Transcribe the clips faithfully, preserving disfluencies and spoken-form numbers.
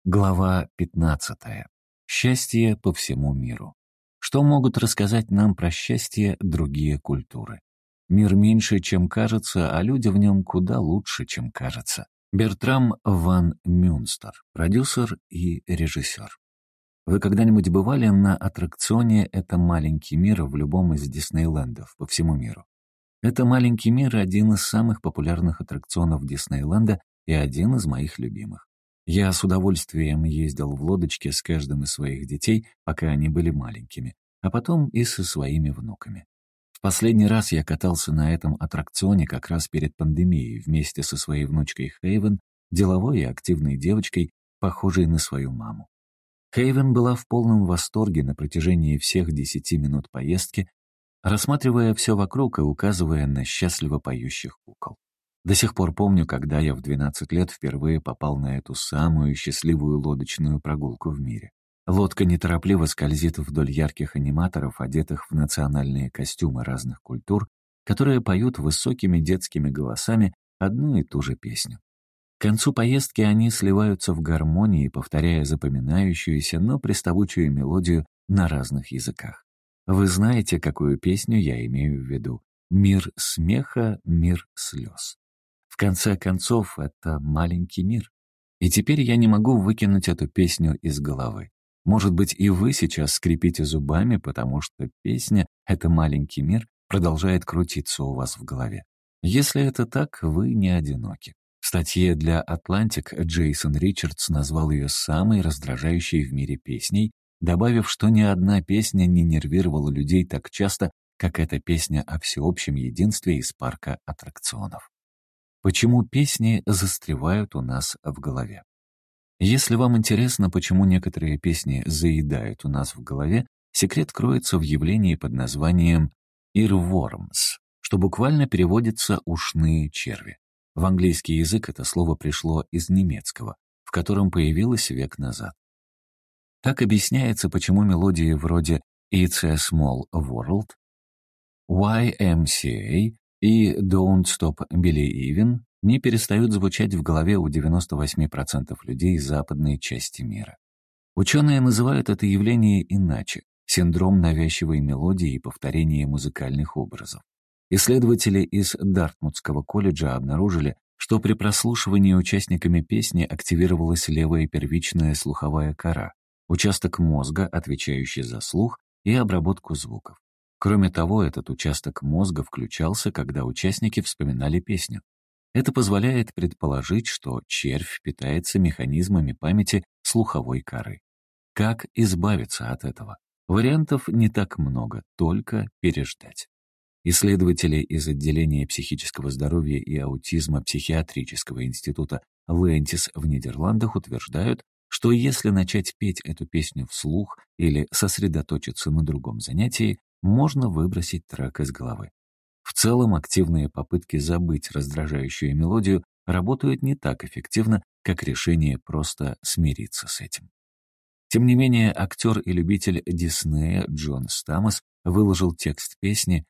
Глава пятнадцатая. Счастье по всему миру. Что могут рассказать нам про счастье другие культуры? Мир меньше, чем кажется, а люди в нем куда лучше, чем кажется. Бертрам ван Мюнстер, продюсер и режиссер. Вы когда-нибудь бывали на аттракционе «Это маленький мир» в любом из Диснейлендов по всему миру? «Это маленький мир» — один из самых популярных аттракционов Диснейленда и один из моих любимых. Я с удовольствием ездил в лодочке с каждым из своих детей, пока они были маленькими, а потом и со своими внуками. В последний раз я катался на этом аттракционе как раз перед пандемией вместе со своей внучкой Хейвен, деловой и активной девочкой, похожей на свою маму. Хейвен была в полном восторге на протяжении всех десяти минут поездки, рассматривая все вокруг и указывая на счастливо поющих кукол. До сих пор помню, когда я в двенадцать лет впервые попал на эту самую счастливую лодочную прогулку в мире. Лодка неторопливо скользит вдоль ярких аниматоров, одетых в национальные костюмы разных культур, которые поют высокими детскими голосами одну и ту же песню. К концу поездки они сливаются в гармонии, повторяя запоминающуюся, но приставучую мелодию на разных языках. Вы знаете, какую песню я имею в виду? «Мир смеха, мир слез». В конце концов, это маленький мир. И теперь я не могу выкинуть эту песню из головы. Может быть, и вы сейчас скрипите зубами, потому что песня «Это маленький мир» продолжает крутиться у вас в голове. Если это так, вы не одиноки. В статье для «Атлантик» Джейсон Ричардс назвал ее самой раздражающей в мире песней, добавив, что ни одна песня не нервировала людей так часто, как эта песня о всеобщем единстве из парка аттракционов. Почему песни застревают у нас в голове? Если вам интересно, почему некоторые песни заедают у нас в голове, секрет кроется в явлении под названием earworms, что буквально переводится «ушные черви». В английский язык это слово пришло из немецкого, в котором появилось век назад. Так объясняется, почему мелодии вроде «It's a small world», «уай эм си эй» и «Don't Stop Believin'» не перестают звучать в голове у девяноста восьми процентов людей западной части мира. Ученые называют это явление иначе — синдром навязчивой мелодии и повторения музыкальных образов. Исследователи из Дартмутского колледжа обнаружили, что при прослушивании участниками песни активировалась левая первичная слуховая кора, участок мозга, отвечающий за слух и обработку звуков. Кроме того, этот участок мозга включался, когда участники вспоминали песню. Это позволяет предположить, что червь питается механизмами памяти слуховой коры. Как избавиться от этого? Вариантов не так много, только переждать. Исследователи из отделения психического здоровья и аутизма Психиатрического института Лентис в Нидерландах утверждают, что если начать петь эту песню вслух или сосредоточиться на другом занятии, можно выбросить трек из головы. В целом, активные попытки забыть раздражающую мелодию работают не так эффективно, как решение просто смириться с этим. Тем не менее, актер и любитель Диснея Джон Стамос выложил текст песни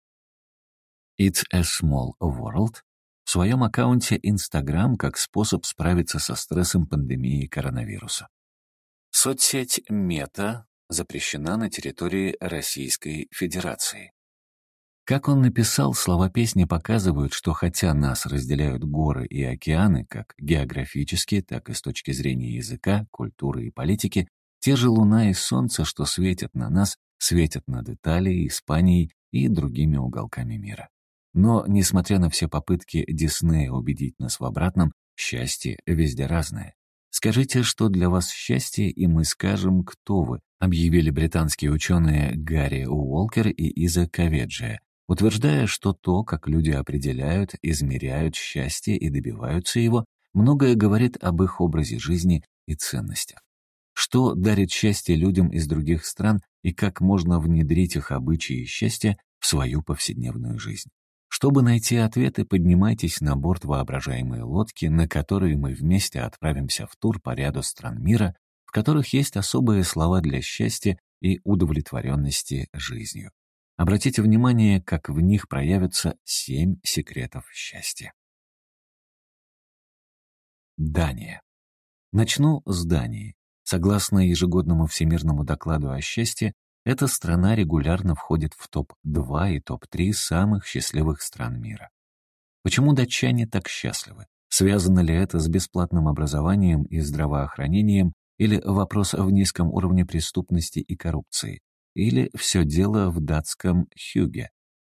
«It's a small world» в своем аккаунте Instagram как способ справиться со стрессом пандемии коронавируса. Соцсеть Мета запрещена на территории Российской Федерации. Как он написал, слова песни показывают, что хотя нас разделяют горы и океаны, как географически, так и с точки зрения языка, культуры и политики, те же Луна и Солнце, что светят на нас, светят над Италией, Испанией и другими уголками мира. Но, несмотря на все попытки Диснея убедить нас в обратном, счастье везде разное. «Скажите, что для вас счастье, и мы скажем, кто вы», объявили британские ученые Гарри Уолкер и Иза Каведжия, утверждая, что то, как люди определяют, измеряют счастье и добиваются его, многое говорит об их образе жизни и ценностях. Что дарит счастье людям из других стран и как можно внедрить их обычаи и счастье в свою повседневную жизнь? Чтобы найти ответы, поднимайтесь на борт воображаемой лодки, на которой мы вместе отправимся в тур по ряду стран мира, в которых есть особые слова для счастья и удовлетворенности жизнью. Обратите внимание, как в них проявятся семь секретов счастья. Дания. Начну с Дании. Согласно ежегодному Всемирному докладу о счастье, эта страна регулярно входит в топ два и топ три самых счастливых стран мира. Почему датчане так счастливы? Связано ли это с бесплатным образованием и здравоохранением, или вопрос в низком уровне преступности и коррупции? Или все дело в датском «хюге»?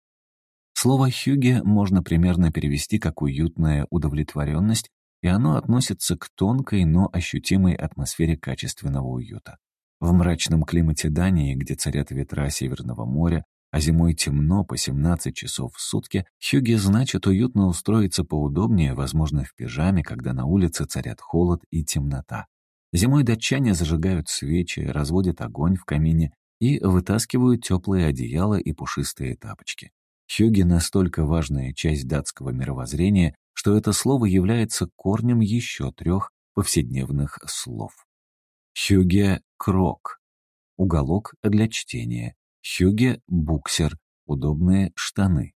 Слово «хюге» можно примерно перевести как «уютная удовлетворенность», и оно относится к тонкой, но ощутимой атмосфере качественного уюта. В мрачном климате Дании, где царят ветра Северного моря, а зимой темно по семнадцать часов в сутки, хюге значит уютно устроиться поудобнее, возможно, в пижаме, когда на улице царят холод и темнота. Зимой датчане зажигают свечи, разводят огонь в камине и вытаскивают теплые одеяла и пушистые тапочки. Хюге — настолько важная часть датского мировоззрения, что это слово является корнем еще трех повседневных слов. Хюге — крок, уголок для чтения. Хюге — буксер, удобные штаны.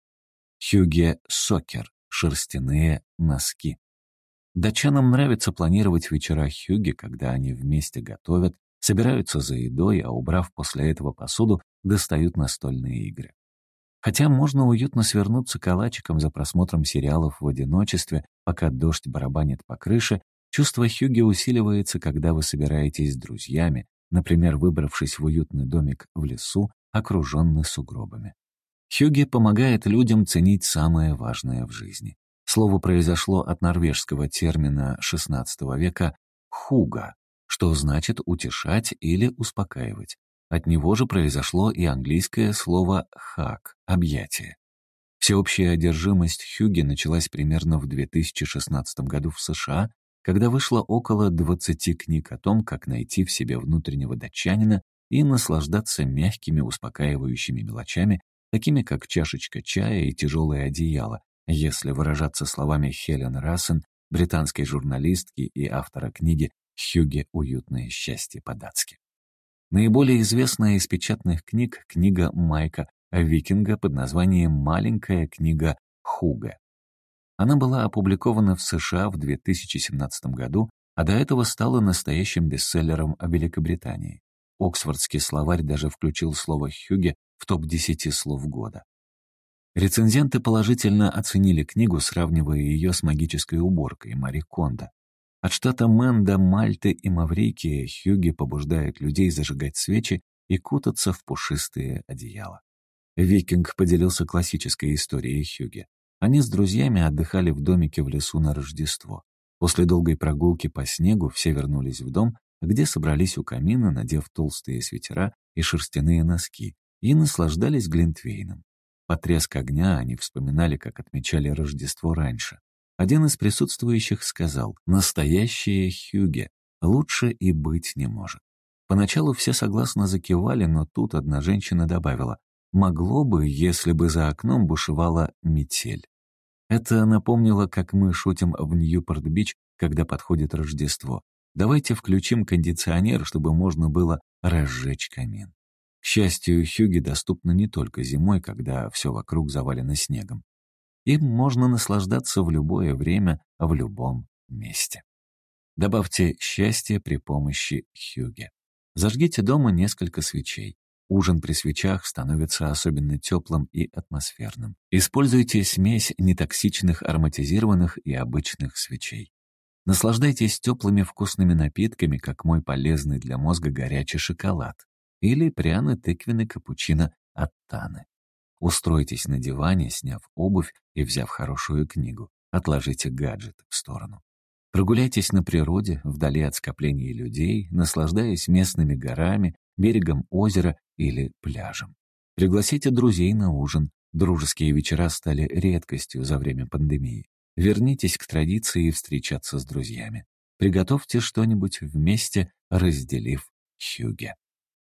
Хюге — сокер, шерстяные носки. Датчанам нравится планировать вечера хюге, когда они вместе готовят, собираются за едой, а убрав после этого посуду, достают настольные игры. Хотя можно уютно свернуться калачиком за просмотром сериалов в одиночестве, пока дождь барабанит по крыше, чувство хюге усиливается, когда вы собираетесь с друзьями, например, выбравшись в уютный домик в лесу, окруженный сугробами. Хюге помогает людям ценить самое важное в жизни. Слово произошло от норвежского термина шестнадцатого века «хуга», что значит «утешать» или «успокаивать». От него же произошло и английское слово «хаг» — «объятие». Всеобщая одержимость хюге началась примерно в две тысячи шестнадцатом году в США, когда вышло около двадцати книг о том, как найти в себе внутреннего датчанина и наслаждаться мягкими успокаивающими мелочами, такими как чашечка чая и тяжелое одеяло, если выражаться словами Хелен Рассен, британской журналистки и автора книги «Хюге. Уютное счастье по-датски». Наиболее известная из печатных книг — книга Майка Викинга под названием «Маленькая книга Хуге». Она была опубликована в США в две тысячи семнадцатом году, а до этого стала настоящим бестселлером в Великобритании. Оксфордский словарь даже включил слово «хюге» в топ десяти слов года. Рецензенты положительно оценили книгу, сравнивая ее с магической уборкой Мари Кондо. От штата Мэн до Мальты и Маврикии хюге побуждает людей зажигать свечи и кутаться в пушистые одеяла. Викинг поделился классической историей хюге. Они с друзьями отдыхали в домике в лесу на Рождество. После долгой прогулки по снегу все вернулись в дом, где собрались у камина, надев толстые свитера и шерстяные носки, и наслаждались глинтвейном. Под треск огня они вспоминали, как отмечали Рождество раньше. Один из присутствующих сказал: «Настоящее хюге, лучше и быть не может». Поначалу все согласно закивали, но тут одна женщина добавила: «Могло бы, если бы за окном бушевала метель». Это напомнило, как мы шутим в Ньюпорт-Бич, когда подходит Рождество. Давайте включим кондиционер, чтобы можно было разжечь камин. К счастью, хюге доступны не только зимой, когда все вокруг завалено снегом. Им можно наслаждаться в любое время, в любом месте. Добавьте счастье при помощи хюге. Зажгите дома несколько свечей. Ужин при свечах становится особенно теплым и атмосферным. Используйте смесь нетоксичных ароматизированных и обычных свечей. Наслаждайтесь теплыми вкусными напитками, как мой полезный для мозга горячий шоколад или пряный тыквенный капучино от Таны. Устройтесь на диване, сняв обувь и взяв хорошую книгу. Отложите гаджет в сторону. Прогуляйтесь на природе, вдали от скоплений людей, наслаждаясь местными горами, берегом озера или пляжем. Пригласите друзей на ужин. Дружеские вечера стали редкостью за время пандемии. Вернитесь к традиции встречаться с друзьями. Приготовьте что-нибудь вместе, разделив хюге.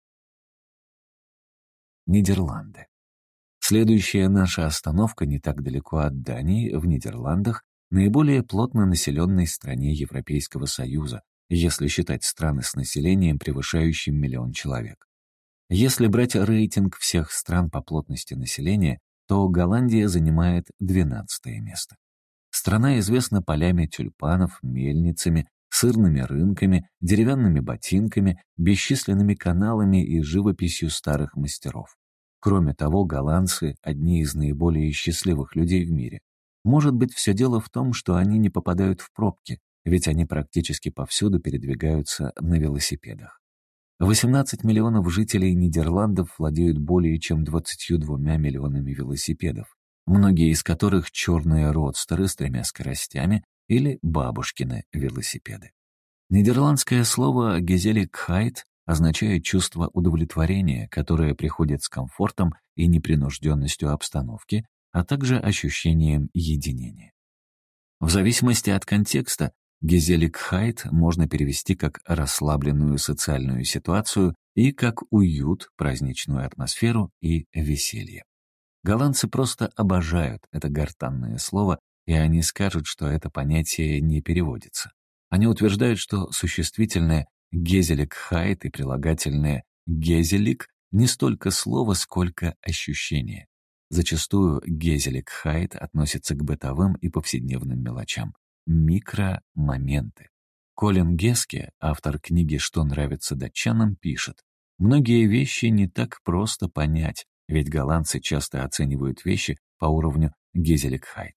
Нидерланды. Следующая наша остановка не так далеко от Дании, в Нидерландах, наиболее плотно населенной стране Европейского Союза, если считать страны с населением, превышающим миллион человек. Если брать рейтинг всех стран по плотности населения, то Голландия занимает двенадцатое место. Страна известна полями тюльпанов, мельницами, сырными рынками, деревянными ботинками, бесчисленными каналами и живописью старых мастеров. Кроме того, голландцы – одни из наиболее счастливых людей в мире. Может быть, все дело в том, что они не попадают в пробки, ведь они практически повсюду передвигаются на велосипедах. восемнадцать миллионов жителей Нидерландов владеют более чем двадцатью двумя миллионами велосипедов, многие из которых черные родстеры с тремя скоростями или бабушкины велосипеды. Нидерландское слово «гезеликхайт» означает чувство удовлетворения, которое приходит с комфортом и непринужденностью обстановки, а также ощущением единения. В зависимости от контекста «гезеликхайт» можно перевести как расслабленную социальную ситуацию и как уют, праздничную атмосферу и веселье. Голландцы просто обожают это гортанное слово, и они скажут, что это понятие не переводится. Они утверждают, что существительное «гезеликхайт» и прилагательное «гезелик» не столько слово, сколько ощущение. Зачастую «гезеликхайт» относится к бытовым и повседневным мелочам. Микромоменты. Колин Геске, автор книги «Что нравится датчанам», пишет: «Многие вещи не так просто понять, ведь голландцы часто оценивают вещи по уровню «гезеликхайт».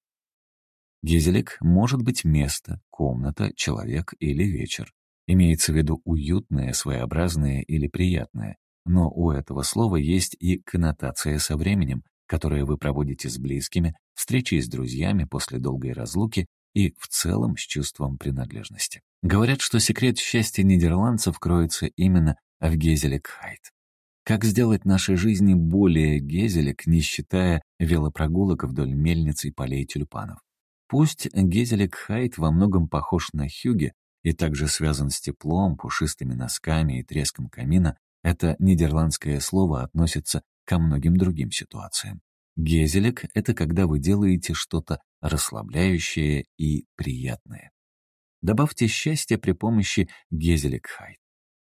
Гезелик может быть место, комната, человек или вечер. Имеется в виду уютное, своеобразное или приятное. Но у этого слова есть и коннотация со временем, которое вы проводите с близкими, встречей с друзьями после долгой разлуки и в целом с чувством принадлежности. Говорят, что секрет счастья нидерландцев кроется именно в гезеликхайт. Как сделать наши жизни более гезелик, не считая велопрогулок вдоль мельниц и полей тюльпанов? Пусть гезеликхайт во многом похож на хюге и также связан с теплом, пушистыми носками и треском камина, это нидерландское слово относится ко многим другим ситуациям. Гезелик — это когда вы делаете что-то расслабляющее и приятное. Добавьте счастье при помощи гезеликхайт.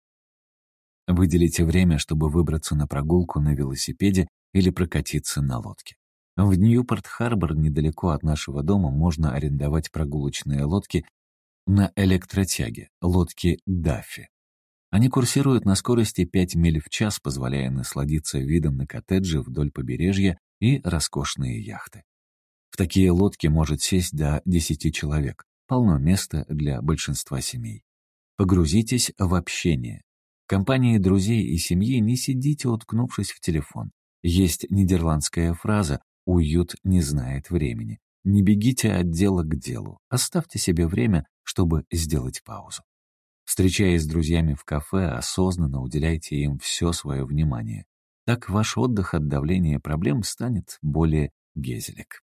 Выделите время, чтобы выбраться на прогулку на велосипеде или прокатиться на лодке. В Ньюпорт-Харбор, недалеко от нашего дома, можно арендовать прогулочные лодки на электротяге, лодки Даффи. Они курсируют на скорости пять миль в час, позволяя насладиться видом на коттеджи вдоль побережья и роскошные яхты. В такие лодки может сесть до десяти человек, полно места для большинства семей. Погрузитесь в общение. В компании друзей и семьи не сидите, уткнувшись в телефон. Есть нидерландская фраза «уют не знает времени». Не бегите от дела к делу, оставьте себе время, чтобы сделать паузу. Встречаясь с друзьями в кафе, осознанно уделяйте им все свое внимание. Так ваш отдых от давления проблем станет более гезелик.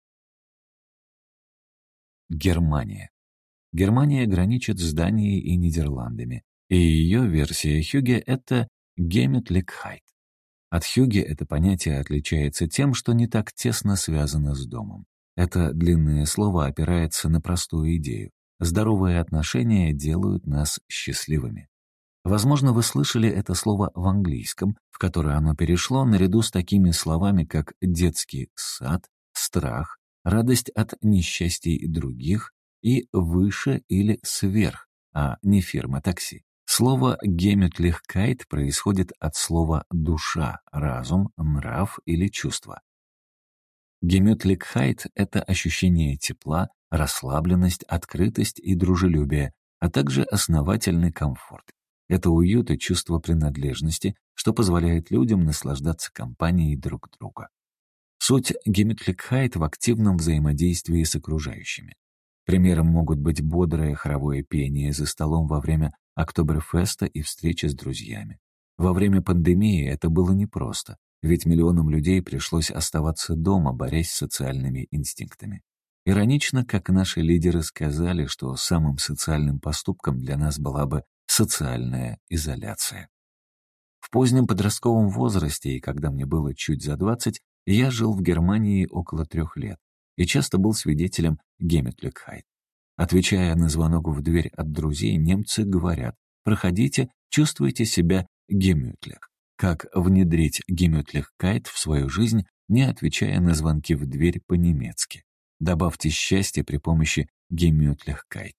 Германия. Германия граничит с Данией и Нидерландами, и ее версия хюге — это гемютликхайт. От хюге это понятие отличается тем, что не так тесно связано с домом. Это длинное слово опирается на простую идею. Здоровые отношения делают нас счастливыми. Возможно, вы слышали это слово в английском, в которое оно перешло наряду с такими словами, как детский сад, страх, радость от несчастий других и выше или сверх, а не фирма такси. Слово «гемютлихкайт» происходит от слова «душа», «разум», «нрав» или «чувство». Гемютлихкайт — это ощущение тепла, расслабленность, открытость и дружелюбие, а также основательный комфорт. Это уют и чувство принадлежности, что позволяет людям наслаждаться компанией друг друга. Суть гемютлихкайт в активном взаимодействии с окружающими. Примером могут быть бодрое хоровое пение за столом во время Октоберфеста и встречи с друзьями. Во время пандемии это было непросто, ведь миллионам людей пришлось оставаться дома, борясь с социальными инстинктами. Иронично, как наши лидеры сказали, что самым социальным поступком для нас была бы социальная изоляция. В позднем подростковом возрасте, и когда мне было чуть за двадцать, я жил в Германии около трех лет и часто был свидетелем гемютлихкайт. Отвечая на звонок в дверь от друзей, немцы говорят: «Проходите, чувствуйте себя гемютлих». Как внедрить гемютлихкайт в свою жизнь, не отвечая на звонки в дверь по-немецки? Добавьте счастье при помощи гемютлихкайт.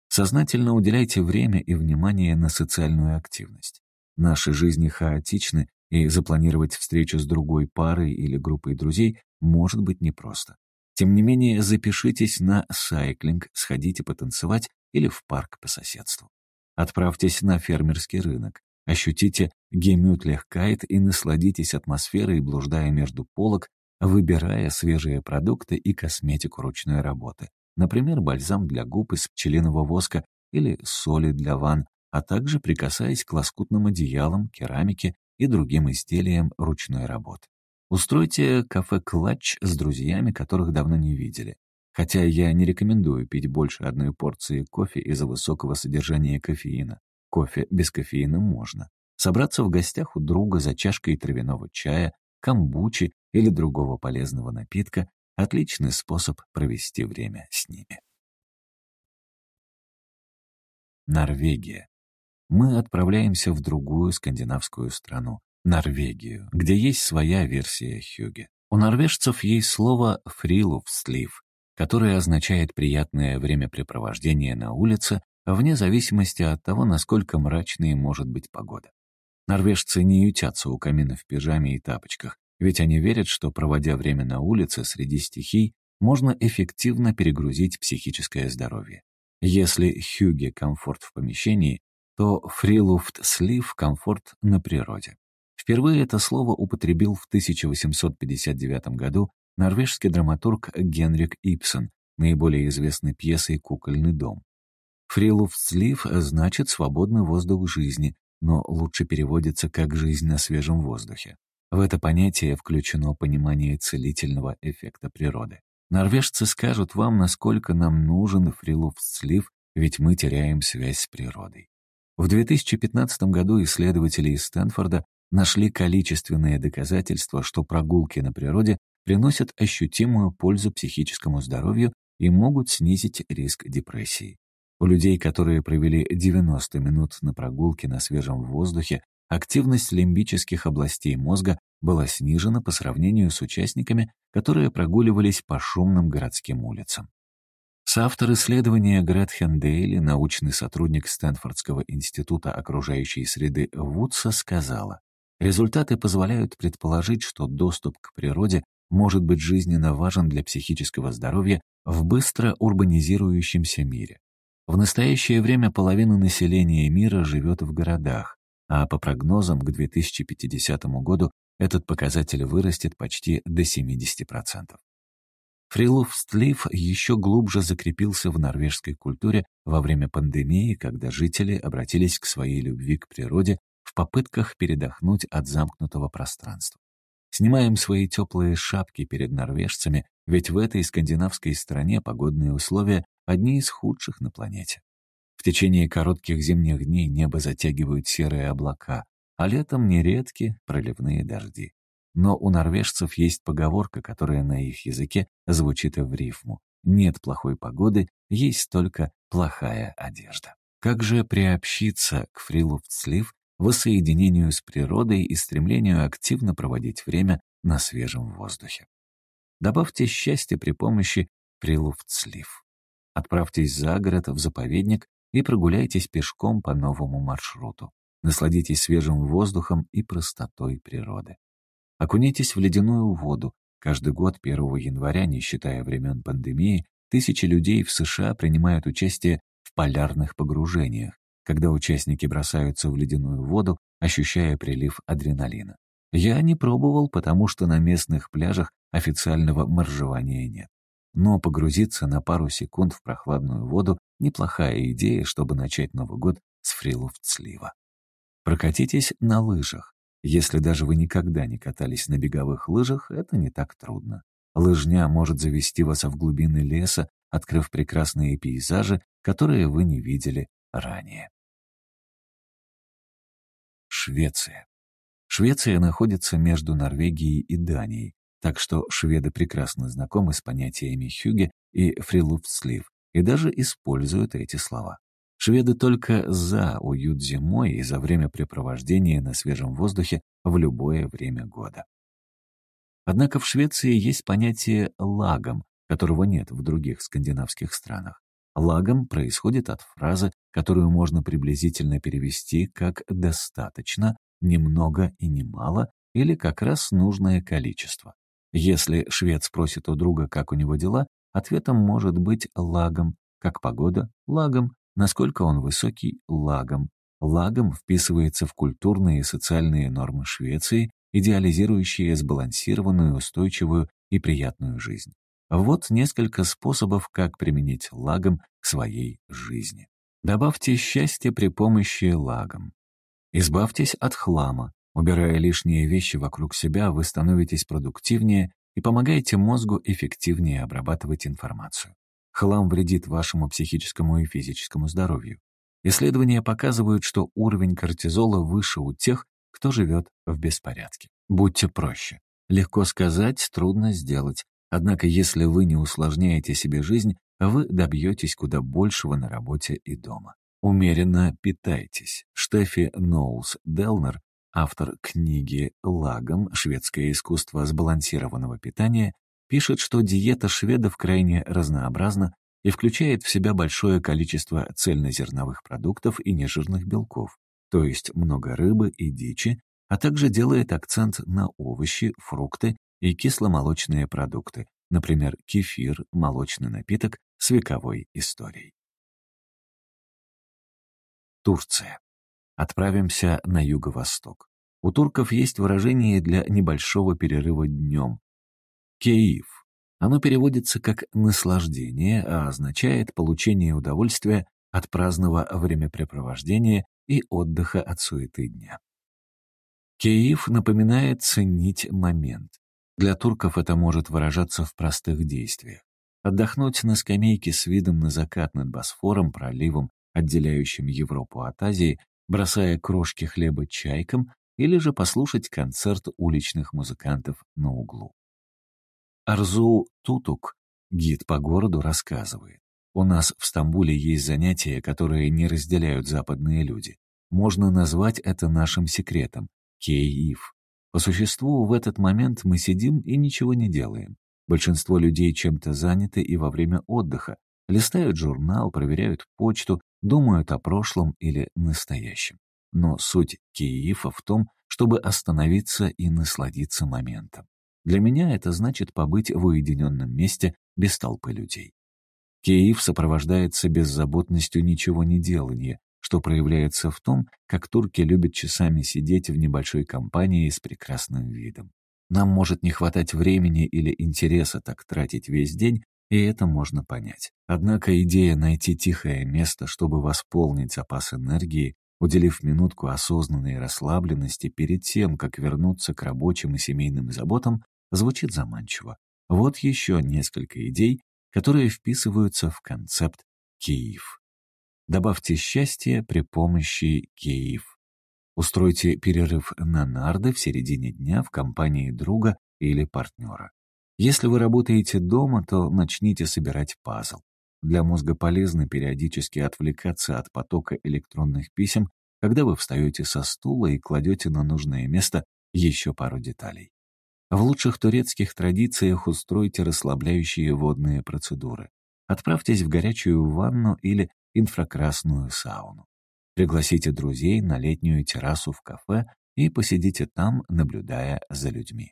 Сознательно уделяйте время и внимание на социальную активность. Наши жизни хаотичны, и запланировать встречу с другой парой или группой друзей может быть непросто. Тем не менее, запишитесь на сайклинг, сходите потанцевать или в парк по соседству. Отправьтесь на фермерский рынок, ощутите гемютлехкайт и насладитесь атмосферой, блуждая между полок, выбирая свежие продукты и косметику ручной работы. Например, бальзам для губ из пчелиного воска или соли для ванн, а также прикасаясь к лоскутным одеялам, керамике и другим изделиям ручной работы. Устройте кафе-клатч с друзьями, которых давно не видели. Хотя я не рекомендую пить больше одной порции кофе из-за высокого содержания кофеина. Кофе без кофеина можно. Собраться в гостях у друга за чашкой травяного чая, камбучи или другого полезного напитка — отличный способ провести время с ними. Норвегия. Мы отправляемся в другую скандинавскую страну — Норвегию, где есть своя версия хюге. У норвежцев есть слово «фрилуфслив», которое означает «приятное времяпрепровождение на улице», вне зависимости от того, насколько мрачной может быть погода. Норвежцы не ютятся у камина в пижаме и тапочках, ведь они верят, что, проводя время на улице среди стихий, можно эффективно перегрузить психическое здоровье. Если хюге — комфорт в помещении, то фрилуфтслив — комфорт на природе. Впервые это слово употребил в тысяча восемьсот пятьдесят девятом году норвежский драматург Генрик Ибсен, наиболее известной пьесой «Кукольный дом». Фрилуфтслив значит «свободный воздух жизни», но лучше переводится как «жизнь на свежем воздухе». В это понятие включено понимание целительного эффекта природы. Норвежцы скажут вам, насколько нам нужен фрилуфтслив, ведь мы теряем связь с природой. В две тысячи пятнадцатом году исследователи из Стэнфорда нашли количественные доказательства, что прогулки на природе приносят ощутимую пользу психическому здоровью и могут снизить риск депрессии. У людей, которые провели девяносто минут на прогулке на свежем воздухе, активность лимбических областей мозга была снижена по сравнению с участниками, которые прогуливались по шумным городским улицам. Соавтор исследования Гретхен Дейли, научный сотрудник Стэнфордского института окружающей среды Вудса, сказала: «Результаты позволяют предположить, что доступ к природе может быть жизненно важен для психического здоровья в быстро урбанизирующемся мире. В настоящее время половина населения мира живет в городах, а по прогнозам к две тысячи пятидесятому году этот показатель вырастет почти до семидесяти процентов. Фрилуфтслив еще глубже закрепился в норвежской культуре во время пандемии, когда жители обратились к своей любви к природе в попытках передохнуть от замкнутого пространства. Снимаем свои теплые шапки перед норвежцами, ведь в этой скандинавской стране погодные условия одни из худших на планете. В течение коротких зимних дней небо затягивают серые облака, а летом нередки проливные дожди. Но у норвежцев есть поговорка, которая на их языке звучит в рифму: «Нет плохой погоды, есть только плохая одежда». Как же приобщиться к фрилуфтслив, воссоединению с природой и стремлению активно проводить время на свежем воздухе? Добавьте счастье при помощи фрилуфтслив. Отправьтесь за город, в заповедник и прогуляйтесь пешком по новому маршруту. Насладитесь свежим воздухом и простотой природы. Окунитесь в ледяную воду. Каждый год первого января, не считая времен пандемии, тысячи людей в США принимают участие в полярных погружениях, когда участники бросаются в ледяную воду, ощущая прилив адреналина. Я не пробовал, потому что на местных пляжах официального моржевания нет. Но погрузиться на пару секунд в прохладную воду — неплохая идея, чтобы начать Новый год с фрилуфтслива. Прокатитесь на лыжах. Если даже вы никогда не катались на беговых лыжах, это не так трудно. Лыжня может завести вас в глубины леса, открыв прекрасные пейзажи, которые вы не видели ранее. Швеция. Швеция находится между Норвегией и Данией, так что шведы прекрасно знакомы с понятиями хюге и фрилуфтслив и даже используют эти слова. Шведы только за уют зимой и за времяпрепровождение на свежем воздухе в любое время года. Однако в Швеции есть понятие «лагом», которого нет в других скандинавских странах. Лагом происходит от фразы, которую можно приблизительно перевести как «достаточно», «немного» и «немало» или как раз нужное количество. Если швед спросит у друга, как у него дела, ответом может быть лагом. Как погода? Лагом. Насколько он высокий? Лагом. Лагом вписывается в культурные и социальные нормы Швеции, идеализирующие сбалансированную, устойчивую и приятную жизнь. Вот несколько способов, как применить лагом к своей жизни. Добавьте счастье при помощи лагом. Избавьтесь от хлама. Убирая лишние вещи вокруг себя, вы становитесь продуктивнее и помогаете мозгу эффективнее обрабатывать информацию. Хлам вредит вашему психическому и физическому здоровью. Исследования показывают, что уровень кортизола выше у тех, кто живет в беспорядке. Будьте проще. Легко сказать, трудно сделать. Однако, если вы не усложняете себе жизнь, вы добьетесь куда большего на работе и дома. Умеренно питайтесь. Штеффи Ноулс-Делнер, автор книги «Лагом. Шведское искусство сбалансированного питания», пишет, что диета шведов крайне разнообразна и включает в себя большое количество цельнозерновых продуктов и нежирных белков, то есть много рыбы и дичи, а также делает акцент на овощи, фрукты и кисломолочные продукты, например, кефир, молочный напиток с вековой историей. Турция. Отправимся на юго-восток. У турков есть выражение для небольшого перерыва днем. Кейф. Оно переводится как «наслаждение», а означает получение удовольствия от праздного времяпрепровождения и отдыха от суеты дня. Кейф напоминает ценить момент. Для турков это может выражаться в простых действиях. Отдохнуть на скамейке с видом на закат над Босфором, проливом, отделяющим Европу от Азии, бросая крошки хлеба чайкам, или же послушать концерт уличных музыкантов на углу. Арзу Тутук, гид по городу, рассказывает: «У нас в Стамбуле есть занятия, которые не разделяют западные люди. Можно назвать это нашим секретом — кейф. По существу, в этот момент мы сидим и ничего не делаем. Большинство людей чем-то заняты и во время отдыха, листают журнал, проверяют почту, думают о прошлом или настоящем. Но суть кейфа в том, чтобы остановиться и насладиться моментом. Для меня это значит побыть в уединенном месте без толпы людей. Кейф сопровождается беззаботностью ничего не делания, что проявляется в том, как турки любят часами сидеть в небольшой компании с прекрасным видом. Нам может не хватать времени или интереса так тратить весь день, и это можно понять. Однако идея найти тихое место, чтобы восполнить запас энергии, уделив минутку осознанной расслабленности перед тем, как вернуться к рабочим и семейным заботам, звучит заманчиво. Вот еще несколько идей, которые вписываются в концепт кейф. Добавьте счастье при помощи кейф. Устройте перерыв на нарды в середине дня в компании друга или партнера. Если вы работаете дома, то начните собирать пазл. Для мозга полезно периодически отвлекаться от потока электронных писем, когда вы встаете со стула и кладете на нужное место еще пару деталей. В лучших турецких традициях устройте расслабляющие водные процедуры. Отправьтесь в горячую ванну или инфракрасную сауну. Пригласите друзей на летнюю террасу в кафе и посидите там, наблюдая за людьми.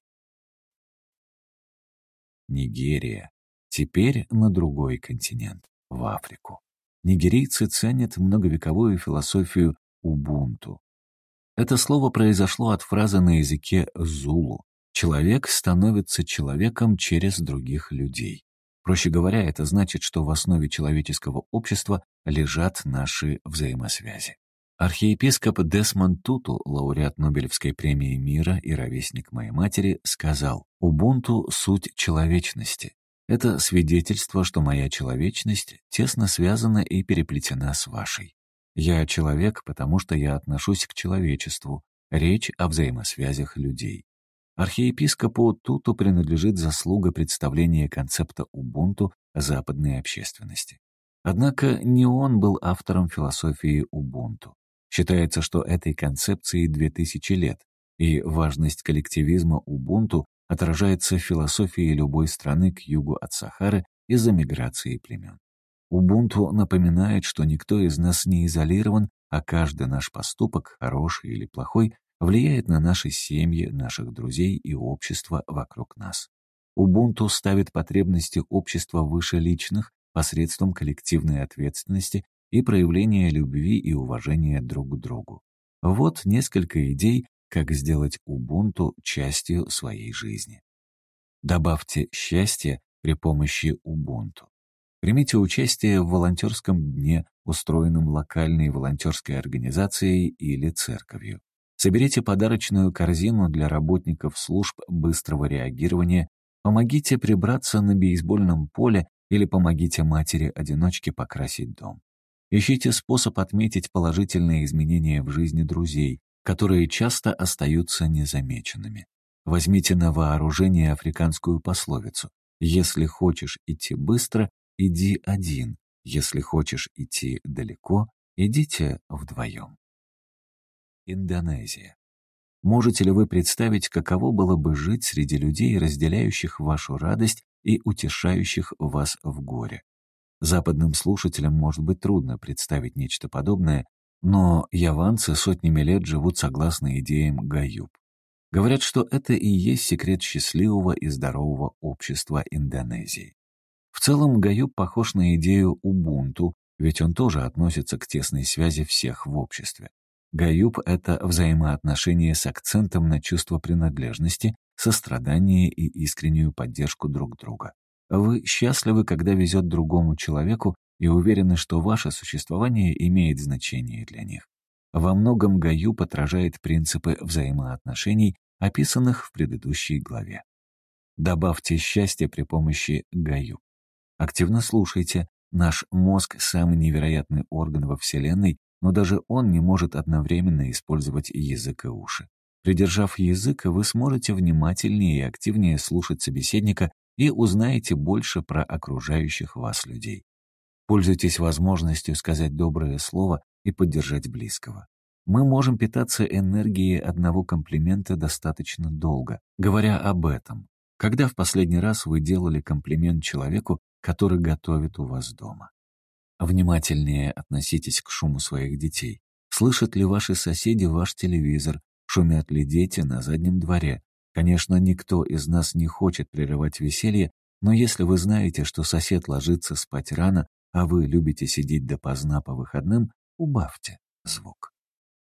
Нигерия. Теперь на другой континент, в Африку. Нигерийцы ценят многовековую философию убунту. Это слово произошло от фразы на языке зулу. Человек становится человеком через других людей. Проще говоря, это значит, что в основе человеческого общества лежат наши взаимосвязи. Архиепископ Десмонд Туту, лауреат Нобелевской премии мира и ровесник моей матери, сказал: «Убунту — суть человечности. Это свидетельство, что моя человечность тесно связана и переплетена с вашей. Я человек, потому что я отношусь к человечеству. Речь о взаимосвязях людей». Архиепископу Туту принадлежит заслуга представления концепта убунту западной общественности. Однако не он был автором философии убунту. Считается, что этой концепции две тысячи лет, и важность коллективизма убунту отражается в философии любой страны к югу от Сахары из-за миграции племен. Убунту напоминает, что никто из нас не изолирован, а каждый наш поступок, хороший или плохой, влияет на наши семьи, наших друзей и общество вокруг нас. Убунту ставит потребности общества выше личных посредством коллективной ответственности и проявления любви и уважения друг к другу. Вот несколько идей, как сделать Убунту частью своей жизни. Добавьте счастье при помощи Убунту. Примите участие в волонтерском дне, устроенном локальной волонтерской организацией или церковью. Соберите подарочную корзину для работников служб быстрого реагирования, помогите прибраться на бейсбольном поле или помогите матери-одиночке покрасить дом. Ищите способ отметить положительные изменения в жизни друзей, которые часто остаются незамеченными. Возьмите на вооружение африканскую пословицу: «Если хочешь идти быстро, иди один. Если хочешь идти далеко, идите вдвоем». Индонезия. Можете ли вы представить, каково было бы жить среди людей, разделяющих вашу радость и утешающих вас в горе? Западным слушателям может быть трудно представить нечто подобное, но яванцы сотнями лет живут согласно идеям Гаюб. Говорят, что это и есть секрет счастливого и здорового общества Индонезии. В целом Гаюб похож на идею Убунту, ведь он тоже относится к тесной связи всех в обществе. Гаюб — это взаимоотношения с акцентом на чувство принадлежности, сострадание и искреннюю поддержку друг друга. Вы счастливы, когда везет другому человеку, и уверены, что ваше существование имеет значение для них. Во многом Гаюб отражает принципы взаимоотношений, описанных в предыдущей главе. Добавьте счастье при помощи Гаюб. Активно слушайте. Наш мозг — самый невероятный орган во Вселенной, но даже он не может одновременно использовать язык и уши. Придержав язык, вы сможете внимательнее и активнее слушать собеседника и узнаете больше про окружающих вас людей. Пользуйтесь возможностью сказать доброе слово и поддержать близкого. Мы можем питаться энергией одного комплимента достаточно долго. Говоря об этом, когда в последний раз вы делали комплимент человеку, который готовит у вас дома? Внимательнее относитесь к шуму своих детей. Слышат ли ваши соседи ваш телевизор? Шумят ли дети на заднем дворе? Конечно, никто из нас не хочет прерывать веселье, но если вы знаете, что сосед ложится спать рано, а вы любите сидеть допоздна по выходным, убавьте звук.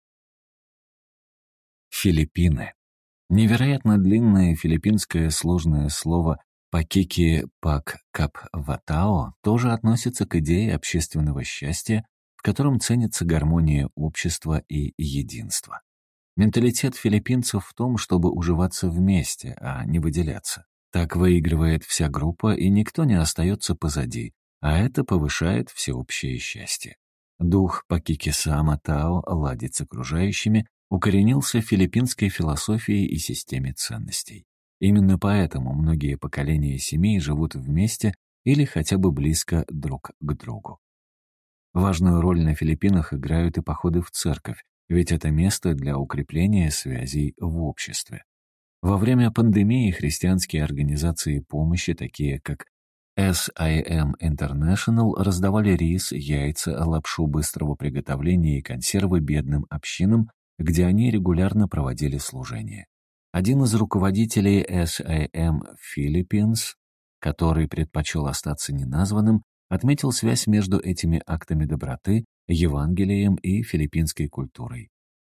Филиппины. Невероятно длинное филиппинское сложное слово «пакики-пак-кап-ватао» тоже относится к идее общественного счастья, в котором ценится гармония общества и единства. Менталитет филиппинцев в том, чтобы уживаться вместе, а не выделяться. Так выигрывает вся группа, и никто не остается позади, а это повышает всеобщее счастье. Дух Пакики-сама-тао ладить с окружающими укоренился в филиппинской философии и системе ценностей. Именно поэтому многие поколения семей живут вместе или хотя бы близко друг к другу. Важную роль на Филиппинах играют и походы в церковь, ведь это место для укрепления связей в обществе. Во время пандемии христианские организации помощи, такие как эс ай эм International, раздавали рис, яйца, лапшу быстрого приготовления и консервы бедным общинам, где они регулярно проводили служения. Один из руководителей эс ай эм Philippines, который предпочел остаться неназванным, отметил связь между этими актами доброты, Евангелием и филиппинской культурой.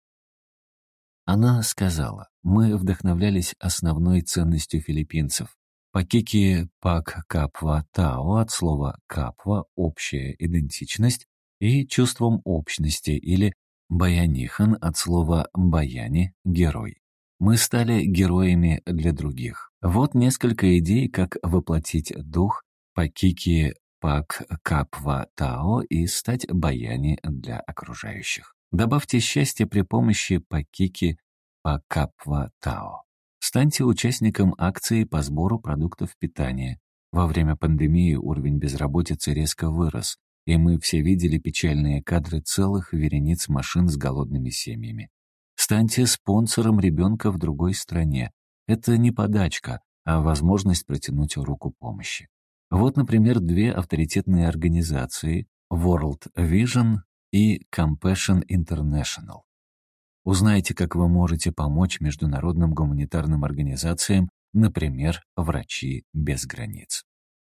Она сказала: «Мы вдохновлялись основной ценностью филиппинцев. Пакики пак капва тао от слова капва — общая идентичность, и чувством общности, или баянихан от слова баяни — герой. Мы стали героями для других». Вот несколько идей, как воплотить дух Пакики пак капва тао и стать баяни для окружающих. Добавьте счастье при помощи Пакики пак капва тао. Станьте участником акции по сбору продуктов питания. Во время пандемии уровень безработицы резко вырос, и мы все видели печальные кадры целых верениц машин с голодными семьями. Станьте спонсором ребенка в другой стране. Это не подачка, а возможность протянуть руку помощи. Вот, например, две авторитетные организации World Vision и Compassion International. Узнайте, как вы можете помочь международным гуманитарным организациям, например, «Врачи без границ».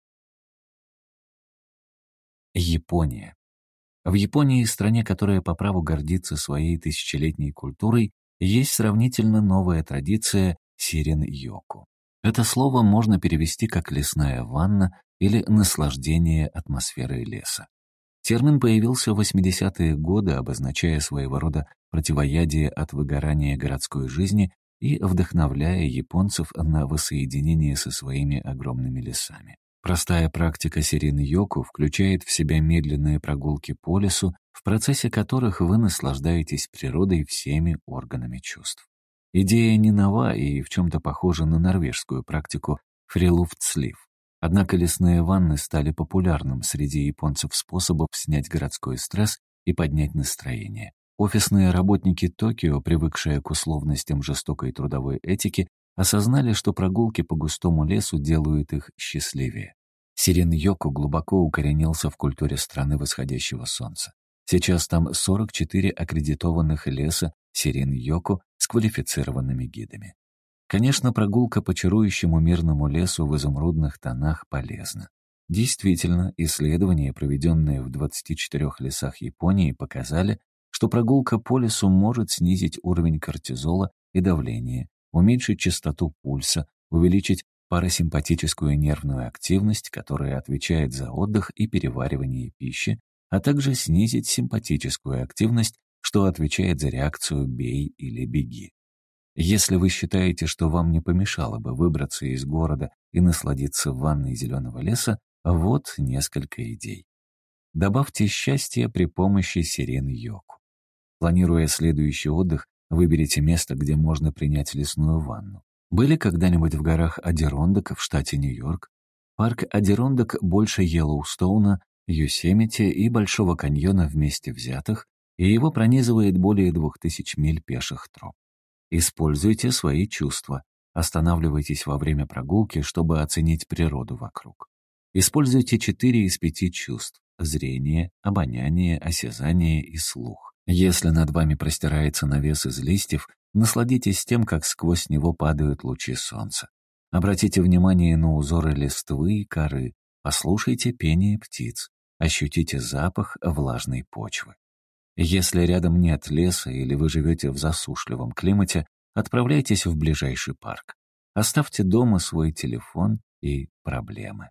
Япония. В Японии, стране, которая по праву гордится своей тысячелетней культурой, есть сравнительно новая традиция сирин-йоку. Это слово можно перевести как «лесная ванна» или «наслаждение атмосферой леса». Термин появился в восьмидесятые годы, обозначая своего рода противоядие от выгорания городской жизни и вдохновляя японцев на воссоединение со своими огромными лесами. Простая практика сирин-йоку включает в себя медленные прогулки по лесу, в процессе которых вы наслаждаетесь природой всеми органами чувств. Идея не нова и в чем-то похожа на норвежскую практику фрилуфтслив. Однако лесные ванны стали популярным среди японцев способом снять городской стресс и поднять настроение. Офисные работники Токио, привыкшие к условностям жестокой трудовой этики, осознали, что прогулки по густому лесу делают их счастливее. Сирин-йоку глубоко укоренился в культуре страны восходящего солнца. Сейчас там сорок четыре аккредитованных леса сирин-йоку с квалифицированными гидами. Конечно, прогулка по чарующему мирному лесу в изумрудных тонах полезна. Действительно, исследования, проведенные в двадцати четырёх лесах Японии, показали, что прогулка по лесу может снизить уровень кортизола и давления, уменьшить частоту пульса, увеличить парасимпатическую нервную активность, которая отвечает за отдых и переваривание пищи, а также снизить симпатическую активность, что отвечает за реакцию «бей» или «беги». Если вы считаете, что вам не помешало бы выбраться из города и насладиться ванной зеленого леса, вот несколько идей. Добавьте счастье при помощи сирин-йоку. Планируя следующий отдых, выберите место, где можно принять лесную ванну. Были когда-нибудь в горах Адирондок в штате Нью-Йорк? Парк Адирондок больше Йеллоустоуна, Йосемити и Большого каньона вместе взятых, и его пронизывает более двух тысяч миль пеших троп. Используйте свои чувства. Останавливайтесь во время прогулки, чтобы оценить природу вокруг. Используйте четыре из пяти чувств – зрение, обоняние, осязание и слух. Если над вами простирается навес из листьев, насладитесь тем, как сквозь него падают лучи солнца. Обратите внимание на узоры листвы и коры, послушайте пение птиц, ощутите запах влажной почвы. Если рядом нет леса или вы живете в засушливом климате, отправляйтесь в ближайший парк. Оставьте дома свой телефон и проблемы.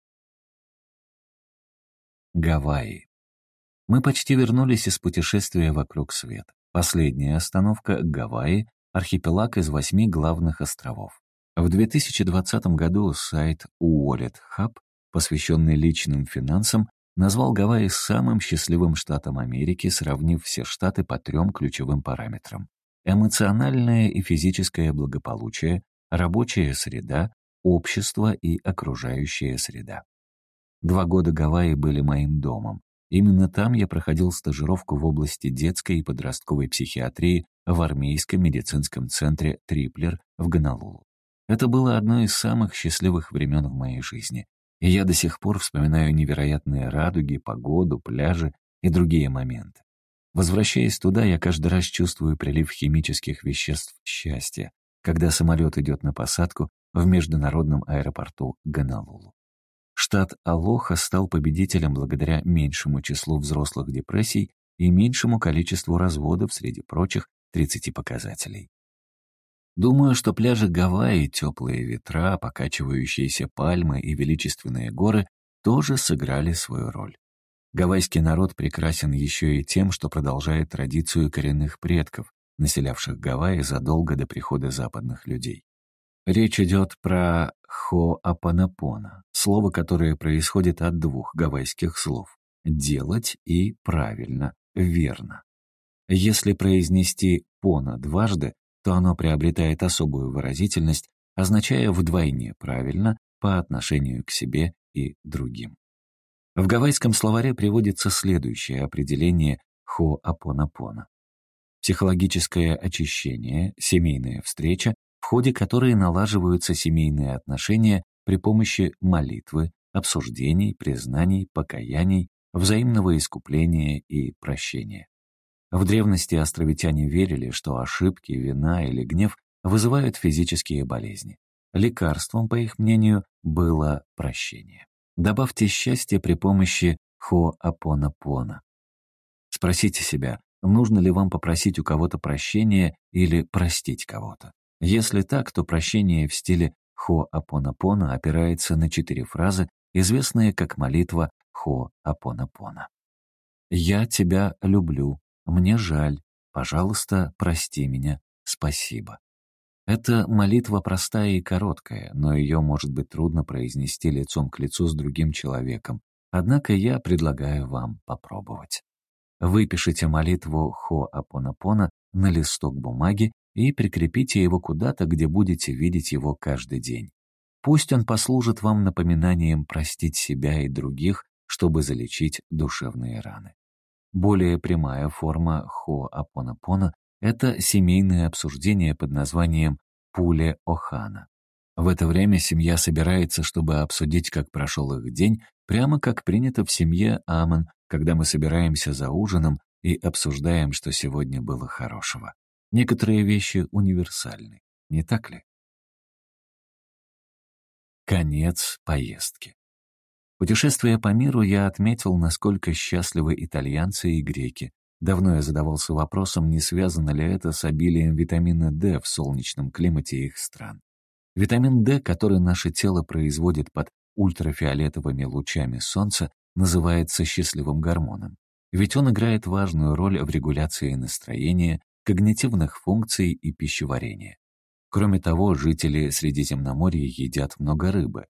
Гавайи. Мы почти вернулись из путешествия вокруг света. Последняя остановка — Гавайи, архипелаг из восьми главных островов. В две тысячи двадцатом году сайт Wallet Hub, посвященный личным финансам, назвал Гавайи самым счастливым штатом Америки, сравнив все штаты по трем ключевым параметрам: эмоциональное и физическое благополучие, рабочая среда, общество и окружающая среда. Два года Гавайи были моим домом. Именно там я проходил стажировку в области детской и подростковой психиатрии в армейском медицинском центре Триплер в Гонолулу. Это было одно из самых счастливых времен в моей жизни. И я до сих пор вспоминаю невероятные радуги, погоду, пляжи и другие моменты. Возвращаясь туда, я каждый раз чувствую прилив химических веществ счастья, когда самолет идет на посадку в международном аэропорту Гонолулу. Штат Алоха стал победителем благодаря меньшему числу взрослых депрессий и меньшему количеству разводов среди прочих тридцати показателей. Думаю, что пляжи Гавайи, теплые ветра, покачивающиеся пальмы и величественные горы тоже сыграли свою роль. Гавайский народ прекрасен еще и тем, что продолжает традицию коренных предков, населявших Гавайи задолго до прихода западных людей. Речь идет про хо'апонопоно, слово, которое происходит от двух гавайских слов «делать» и «правильно», «верно». Если произнести «поно» дважды, то оно приобретает особую выразительность, означая вдвойне правильно по отношению к себе и другим. В гавайском словаре приводится следующее определение хо'апонопоно. Психологическое очищение, семейная встреча, в ходе которой налаживаются семейные отношения при помощи молитвы, обсуждений, признаний, покаяний, взаимного искупления и прощения. В древности островитяне верили, что ошибки, вина или гнев вызывают физические болезни. Лекарством, по их мнению, было прощение. Добавьте счастье при помощи хо'опонопона. Спросите себя, нужно ли вам попросить у кого-то прощения или простить кого-то. Если так, то прощение в стиле хо'опонопона опирается на четыре фразы, известные как молитва хо'опонопона. «Я тебя люблю», «Мне жаль», «Пожалуйста, прости меня», «Спасибо». Эта молитва простая и короткая, но ее может быть трудно произнести лицом к лицу с другим человеком. Однако я предлагаю вам попробовать. Выпишите молитву хо'опонопона на листок бумаги и прикрепите его куда-то, где будете видеть его каждый день. Пусть он послужит вам напоминанием простить себя и других, чтобы залечить душевные раны. Более прямая форма хо'опонопона — это семейное обсуждение под названием «Пуле Охана». В это время семья собирается, чтобы обсудить, как прошел их день, прямо как принято в семье Аман, когда мы собираемся за ужином и обсуждаем, что сегодня было хорошего. Некоторые вещи универсальны, не так ли? Конец поездки. Путешествуя по миру, я отметил, насколько счастливы итальянцы и греки. Давно я задавался вопросом, не связано ли это с обилием витамина дэ в солнечном климате их стран. Витамин дэ, который наше тело производит под ультрафиолетовыми лучами солнца, называется счастливым гормоном. Ведь он играет важную роль в регуляции настроения, когнитивных функций и пищеварения. Кроме того, жители Средиземноморья едят много рыбы.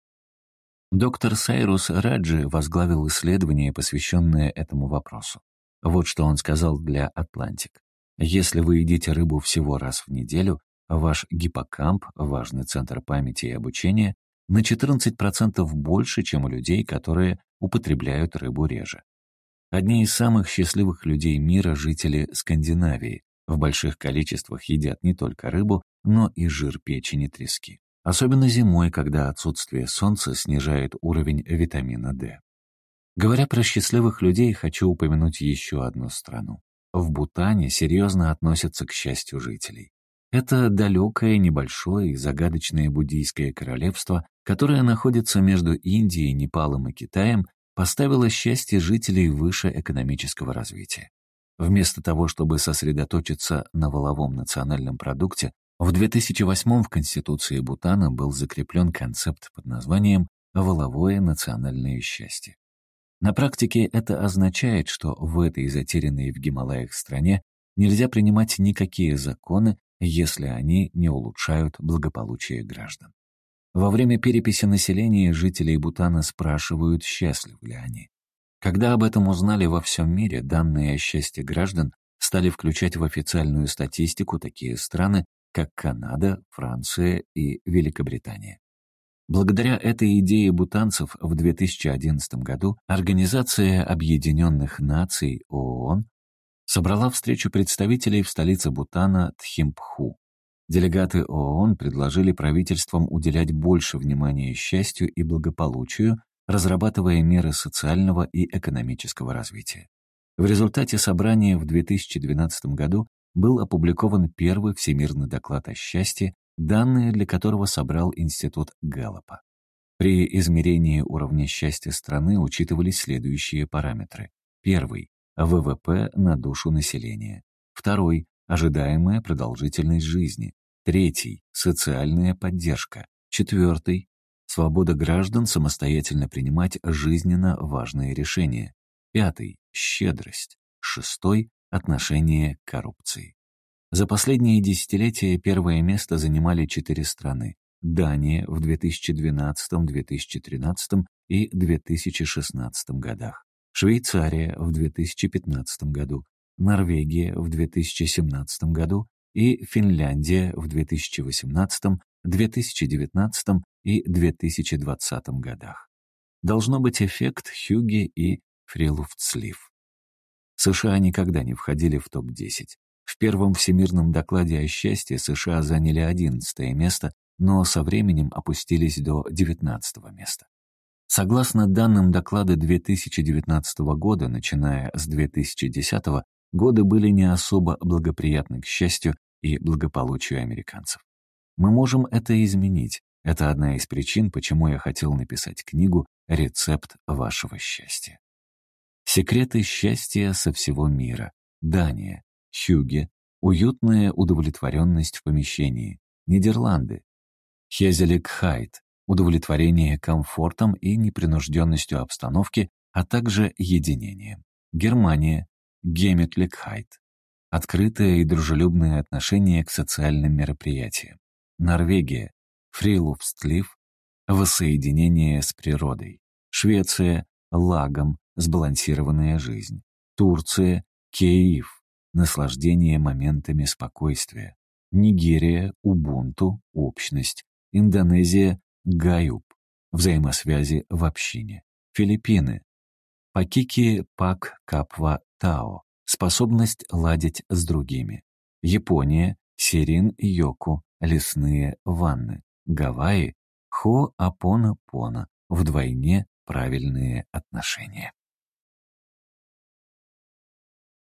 Доктор Сайрус Раджи возглавил исследование, посвященное этому вопросу. Вот что он сказал для Atlantic. Если вы едите рыбу всего раз в неделю, ваш гиппокамп, важный центр памяти и обучения, на четырнадцать процентов больше, чем у людей, которые употребляют рыбу реже. Одни из самых счастливых людей мира — жители Скандинавии. В больших количествах едят не только рыбу, но и жир печени трески. Особенно зимой, когда отсутствие солнца снижает уровень витамина дэ. Говоря про счастливых людей, хочу упомянуть еще одну страну. В Бутане серьезно относятся к счастью жителей. Это далекое, небольшое и загадочное буддийское королевство, которое находится между Индией, Непалом и Китаем, поставило счастье жителей выше экономического развития. Вместо того, чтобы сосредоточиться на валовом национальном продукте, в две тысячи восьмом в Конституции Бутана был закреплен концепт под названием «валовое национальное счастье». На практике это означает, что в этой затерянной в Гималаях стране нельзя принимать никакие законы, если они не улучшают благополучие граждан. Во время переписи населения жителей Бутана спрашивают, счастливы ли они. Когда об этом узнали во всем мире, данные о счастье граждан стали включать в официальную статистику такие страны, как Канада, Франция и Великобритания. Благодаря этой идее бутанцев в две тысячи одиннадцатом году Организация Объединенных Наций ООН собрала встречу представителей в столице Бутана Тхимпху. Делегаты ООН предложили правительствам уделять больше внимания счастью и благополучию, разрабатывая меры социального и экономического развития. В результате собрания в две тысячи двенадцатом году был опубликован первый всемирный доклад о счастье, данные для которого собрал Институт Гэллопа. При измерении уровня счастья страны учитывались следующие параметры. Первый — вэ вэ пэ на душу населения. Второй — ожидаемая продолжительность жизни. Третий — социальная поддержка. Четвертый — свобода граждан самостоятельно принимать жизненно важные решения. Пятый — щедрость. Шестой — отношение к коррупции. За последние десятилетия первое место занимали четыре страны. Дания в две тысячи двенадцатом, две тысячи тринадцатом и две тысячи шестнадцатом годах. Швейцария в две тысячи пятнадцатом году. Норвегия в две тысячи семнадцатом году и Финляндия в две тысячи восемнадцатом, две тысячи девятнадцатом и две тысячи двадцатом годах. Должно быть эффект Хьюги и Фрилуфтслив. США никогда не входили в топ десять. В первом всемирном докладе о счастье США заняли одиннадцатое место, но со временем опустились до девятнадцатого места. Согласно данным доклада две тысячи девятнадцатого года, начиная с две тысячи десятого, годы были не особо благоприятны к счастью и благополучию американцев. Мы можем это изменить. Это одна из причин, почему я хотел написать книгу «Рецепт вашего счастья». Секреты счастья со всего мира. Дания. Хюге. Уютная удовлетворенность в помещении. Нидерланды. Хезеликхайт. Удовлетворение комфортом и непринужденностью обстановки, а также единением. Германия. Гемитликхайт. Открытое и дружелюбное отношение к социальным мероприятиям. Норвегия. Фрилуфстлив. Воссоединение с природой. Швеция. Лагом. Сбалансированная жизнь. Турция. Кеиф. Наслаждение моментами спокойствия. Нигерия. Убунту. Общность. Индонезия. Гаюб. Взаимосвязи в общине. Филиппины. Пакики Пак Капва Тао. Способность ладить с другими. Япония. Сирин Йоку. Лесные ванны. Гавайи. Хо'апонопоно. Вдвойне правильные отношения.